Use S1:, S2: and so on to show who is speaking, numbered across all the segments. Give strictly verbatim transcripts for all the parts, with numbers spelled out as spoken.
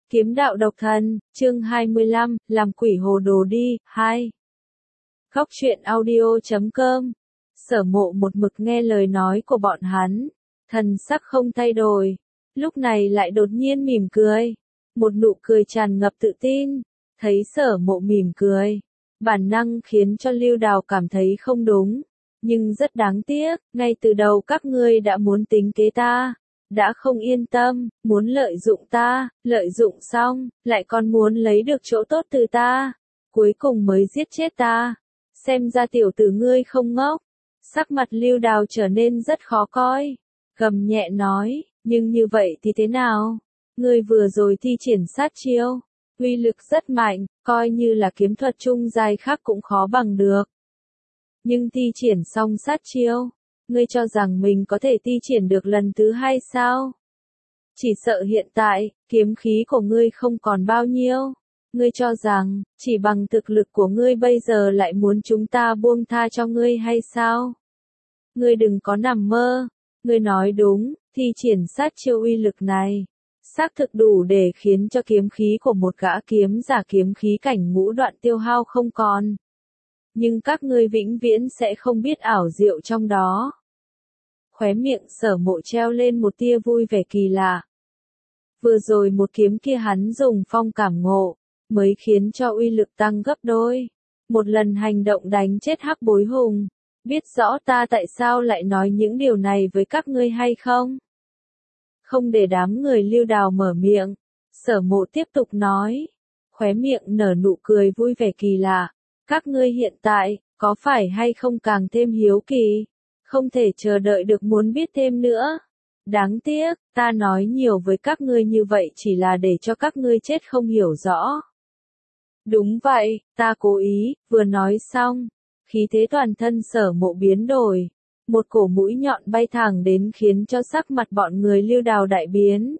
S1: Kiếm đạo độc thần, chương hai mươi lăm, làm quỷ hồ đồ đi, hai. Góc truyện audio chấm com. Sở Mộ một mực nghe lời nói của bọn hắn, thần sắc không thay đổi, lúc này lại đột nhiên mỉm cười, một nụ cười tràn ngập tự tin. Thấy Sở Mộ mỉm cười, bản năng khiến cho Lưu Đào cảm thấy không đúng, nhưng rất đáng tiếc, ngay từ đầu các ngươi đã muốn tính kế ta, đã không yên tâm, muốn lợi dụng ta, lợi dụng xong, lại còn muốn lấy được chỗ tốt từ ta, cuối cùng mới giết chết ta. Xem ra tiểu tử ngươi không ngốc. Sắc mặt Lưu Đào trở nên rất khó coi, gầm nhẹ nói, nhưng như vậy thì thế nào? Ngươi vừa rồi thi triển sát chiêu, uy lực rất mạnh, coi như là kiếm thuật trung giai khác cũng khó bằng được. Nhưng thi triển xong sát chiêu, ngươi cho rằng mình có thể thi triển được lần thứ hai sao? Chỉ sợ hiện tại, kiếm khí của ngươi không còn bao nhiêu. Ngươi cho rằng, chỉ bằng thực lực của ngươi bây giờ lại muốn chúng ta buông tha cho ngươi hay sao? Ngươi đừng có nằm mơ. Ngươi nói đúng, thi triển sát chiêu uy lực này, xác thực đủ để khiến cho kiếm khí của một gã kiếm giả kiếm khí cảnh ngũ đoạn tiêu hao không còn. Nhưng các ngươi vĩnh viễn sẽ không biết ảo diệu trong đó. Khóe miệng Sở Mộ treo lên một tia vui vẻ kỳ lạ. Vừa rồi một kiếm kia hắn dùng phong cảm ngộ, mới khiến cho uy lực tăng gấp đôi. Một lần hành động đánh chết Hắc Bối Hùng, biết rõ ta tại sao lại nói những điều này với các ngươi hay không? Không để đám người Lưu Đào mở miệng, Sở Mộ tiếp tục nói, khóe miệng nở nụ cười vui vẻ kỳ lạ. Các ngươi hiện tại, có phải hay không càng thêm hiếu kỳ? Không thể chờ đợi được muốn biết thêm nữa. Đáng tiếc, ta nói nhiều với các ngươi như vậy chỉ là để cho các ngươi chết không hiểu rõ. Đúng vậy, ta cố ý. Vừa nói xong, khí thế toàn thân Sở Mộ biến đổi, một cổ mũi nhọn bay thẳng đến khiến cho sắc mặt bọn người Lưu Đào đại biến.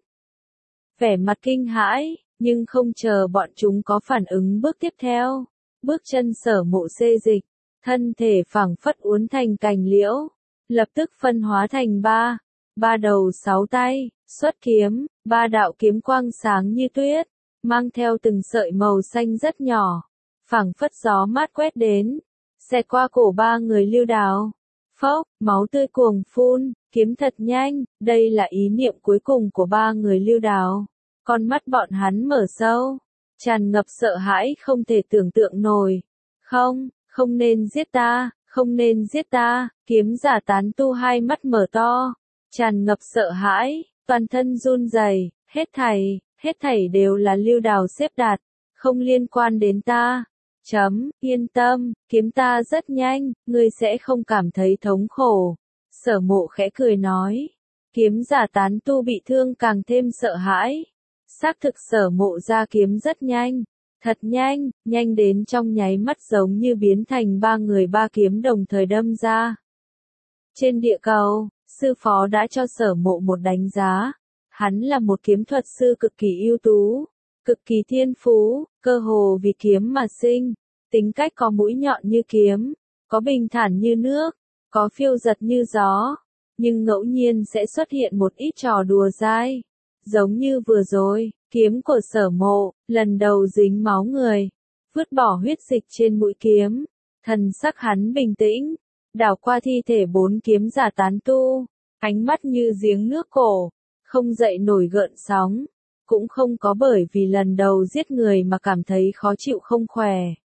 S1: Vẻ mặt kinh hãi, nhưng không chờ bọn chúng có phản ứng bước tiếp theo. Bước chân Sở Mộ xê dịch, thân thể phảng phất uốn thành cành liễu, lập tức phân hóa thành ba, ba đầu sáu tay, xuất kiếm, ba đạo kiếm quang sáng như tuyết, mang theo từng sợi màu xanh rất nhỏ, phảng phất gió mát quét đến, xẹt qua cổ ba người Lưu Đào. Phốc, máu tươi cuồng phun, kiếm thật nhanh, đây là ý niệm cuối cùng của ba người Lưu Đào. Con mắt bọn hắn mở sâu, tràn ngập sợ hãi không thể tưởng tượng nổi. Không, không nên giết ta, không nên giết ta. Kiếm giả tán tu hai mắt mở to, tràn ngập sợ hãi, toàn thân run rẩy. Hết thảy, hết thảy đều là Lưu Đào xếp đặt, không liên quan đến ta. Chấm, yên tâm, kiếm ta rất nhanh, ngươi sẽ không cảm thấy thống khổ. Sở Mộ khẽ cười nói. Kiếm giả tán tu bị thương càng thêm sợ hãi. Xác thực Sở Mộ ra kiếm rất nhanh, thật nhanh, nhanh đến trong nháy mắt giống như biến thành ba người ba kiếm đồng thời đâm ra. Trên địa cầu, sư phó đã cho Sở Mộ một đánh giá. Hắn là một kiếm thuật sư cực kỳ ưu tú, cực kỳ thiên phú, cơ hồ vì kiếm mà sinh, tính cách có mũi nhọn như kiếm, có bình thản như nước, có phiêu giật như gió, nhưng ngẫu nhiên sẽ xuất hiện một ít trò đùa dai. Giống như vừa rồi, kiếm của Sở Mộ, lần đầu dính máu người, vứt bỏ huyết dịch trên mũi kiếm, thần sắc hắn bình tĩnh, đảo qua thi thể bốn kiếm giả tán tu, ánh mắt như giếng nước cổ, không dậy nổi gợn sóng, cũng không có bởi vì lần đầu giết người mà cảm thấy khó chịu không khỏe.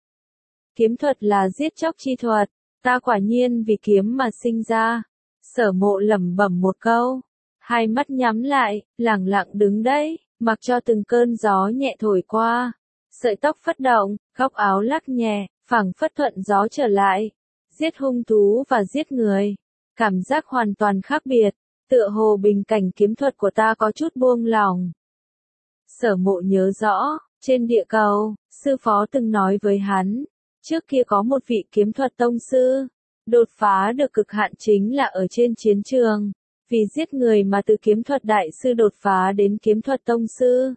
S1: Kiếm thuật là giết chóc chi thuật, ta quả nhiên vì kiếm mà sinh ra. Sở Mộ lẩm bẩm một câu, hai mắt nhắm lại, lẳng lặng đứng đấy, mặc cho từng cơn gió nhẹ thổi qua, sợi tóc phất động, góc áo lắc nhẹ, phảng phất thuận gió trở lại. Giết hung thú và giết người, cảm giác hoàn toàn khác biệt, tựa hồ bình cảnh kiếm thuật của ta có chút buông lỏng. Sở Mộ nhớ rõ, trên địa cầu, sư phó từng nói với hắn, trước kia có một vị kiếm thuật tông sư, đột phá được cực hạn chính là ở trên chiến trường. Vì giết người mà từ kiếm thuật đại sư đột phá đến kiếm thuật tông sư.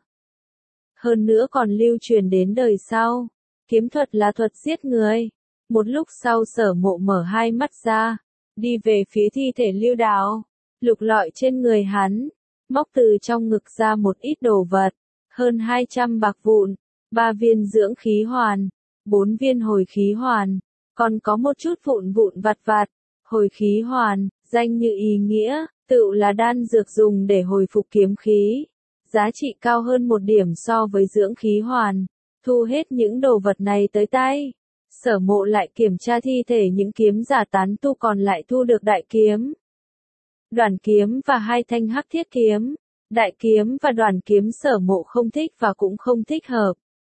S1: Hơn nữa còn lưu truyền đến đời sau. Kiếm thuật là thuật giết người. Một lúc sau Sở Mộ mở hai mắt ra, đi về phía thi thể Lưu Đào, lục lọi trên người hắn, móc từ trong ngực ra một ít đồ vật. hơn hai trăm bạc vụn, ba viên dưỡng khí hoàn, bốn viên hồi khí hoàn, còn có một chút vụn vụn vặt vặt. Hồi khí hoàn, danh như ý nghĩa, tựu là đan dược dùng để hồi phục kiếm khí. Giá trị cao hơn một điểm so với dưỡng khí hoàn. Thu hết những đồ vật này tới tay. Sở Mộ lại kiểm tra thi thể những kiếm giả tán tu còn lại thu được đại kiếm, đoản kiếm và hai thanh hắc thiết kiếm. Đại kiếm và đoản kiếm Sở Mộ không thích và cũng không thích hợp.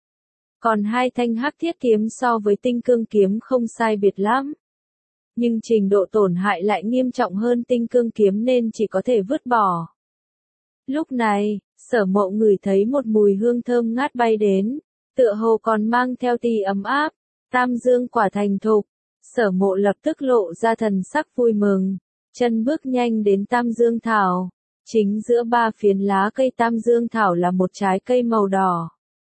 S1: Còn hai thanh hắc thiết kiếm so với tinh cương kiếm không sai biệt lắm. Nhưng trình độ tổn hại lại nghiêm trọng hơn tinh cương kiếm nên chỉ có thể vứt bỏ. Lúc này, Sở Mộ ngửi thấy một mùi hương thơm ngát bay đến, tựa hồ còn mang theo tí ấm áp. Tam dương quả thành thục. Sở Mộ lập tức lộ ra thần sắc vui mừng, chân bước nhanh đến tam dương thảo. Chính giữa ba phiến lá cây tam dương thảo là một trái cây màu đỏ,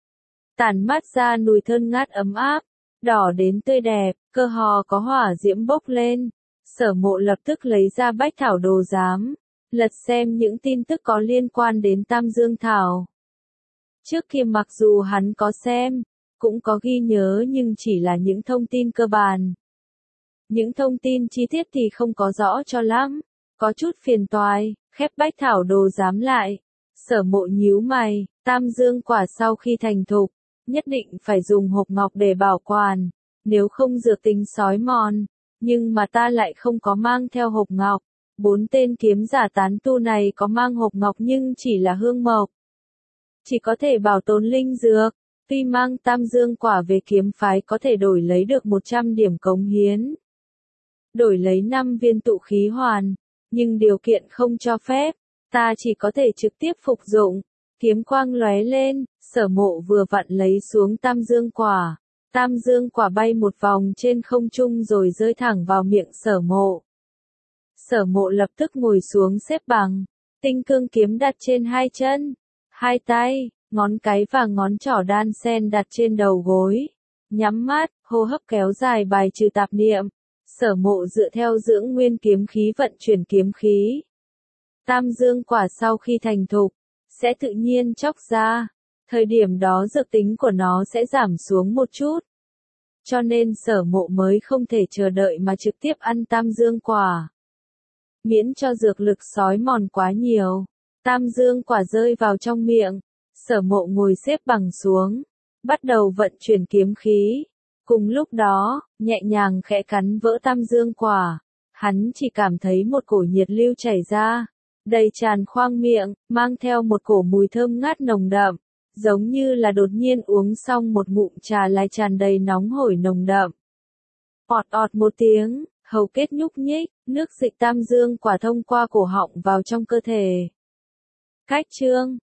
S1: tản mát ra mùi thơm ngát ấm áp, đỏ đến tươi đẹp, cơ hồ có hỏa diễm bốc lên. Sở Mộ lập tức lấy ra bách thảo đồ giám, lật xem những tin tức có liên quan đến tam dương thảo. Trước kia mặc dù hắn có xem, cũng có ghi nhớ nhưng chỉ là những thông tin cơ bản. Những thông tin chi tiết thì không có rõ cho lắm, có chút phiền toái, khép bách thảo đồ giám lại. Sở Mộ nhíu mày, tam dương quả sau khi thành thục, nhất định phải dùng hộp ngọc để bảo quản, nếu không dược tính sói mòn, nhưng mà ta lại không có mang theo hộp ngọc. Bốn tên kiếm giả tán tu này có mang hộp ngọc nhưng chỉ là hương mộc, chỉ có thể bảo tồn linh dược. Tuy mang tam dương quả về kiếm phái có thể đổi lấy được một trăm điểm cống hiến, đổi lấy năm viên tụ khí hoàn, nhưng điều kiện không cho phép, ta chỉ có thể trực tiếp phục dụng. Kiếm quang lóe lên, Sở Mộ vừa vặn lấy xuống tam dương quả. Tam dương quả bay một vòng trên không trung rồi rơi thẳng vào miệng Sở Mộ. Sở Mộ lập tức ngồi xuống xếp bằng, tinh cương kiếm đặt trên hai chân, hai tay, ngón cái và ngón trỏ đan sen đặt trên đầu gối. Nhắm mắt, hô hấp kéo dài bài trừ tạp niệm. Sở Mộ dựa theo dưỡng nguyên kiếm khí vận chuyển kiếm khí. Tam dương quả sau khi thành thục, sẽ tự nhiên chóc ra. Thời điểm đó dược tính của nó sẽ giảm xuống một chút. Cho nên Sở Mộ mới không thể chờ đợi mà trực tiếp ăn tam dương quả. Miễn cho dược lực sói mòn quá nhiều. Tam dương quả rơi vào trong miệng. Sở Mộ ngồi xếp bằng xuống, bắt đầu vận chuyển kiếm khí. Cùng lúc đó, nhẹ nhàng khẽ cắn vỡ tam dương quả. Hắn chỉ cảm thấy một cổ nhiệt lưu chảy ra, đầy tràn khoang miệng, mang theo một cổ mùi thơm ngát nồng đậm, giống như là đột nhiên uống xong một ngụm trà lại tràn đầy nóng hổi nồng đậm. Ọt ọt một tiếng, hầu kết nhúc nhích, nước dịch tam dương quả thông qua cổ họng vào trong cơ thể. Cách chương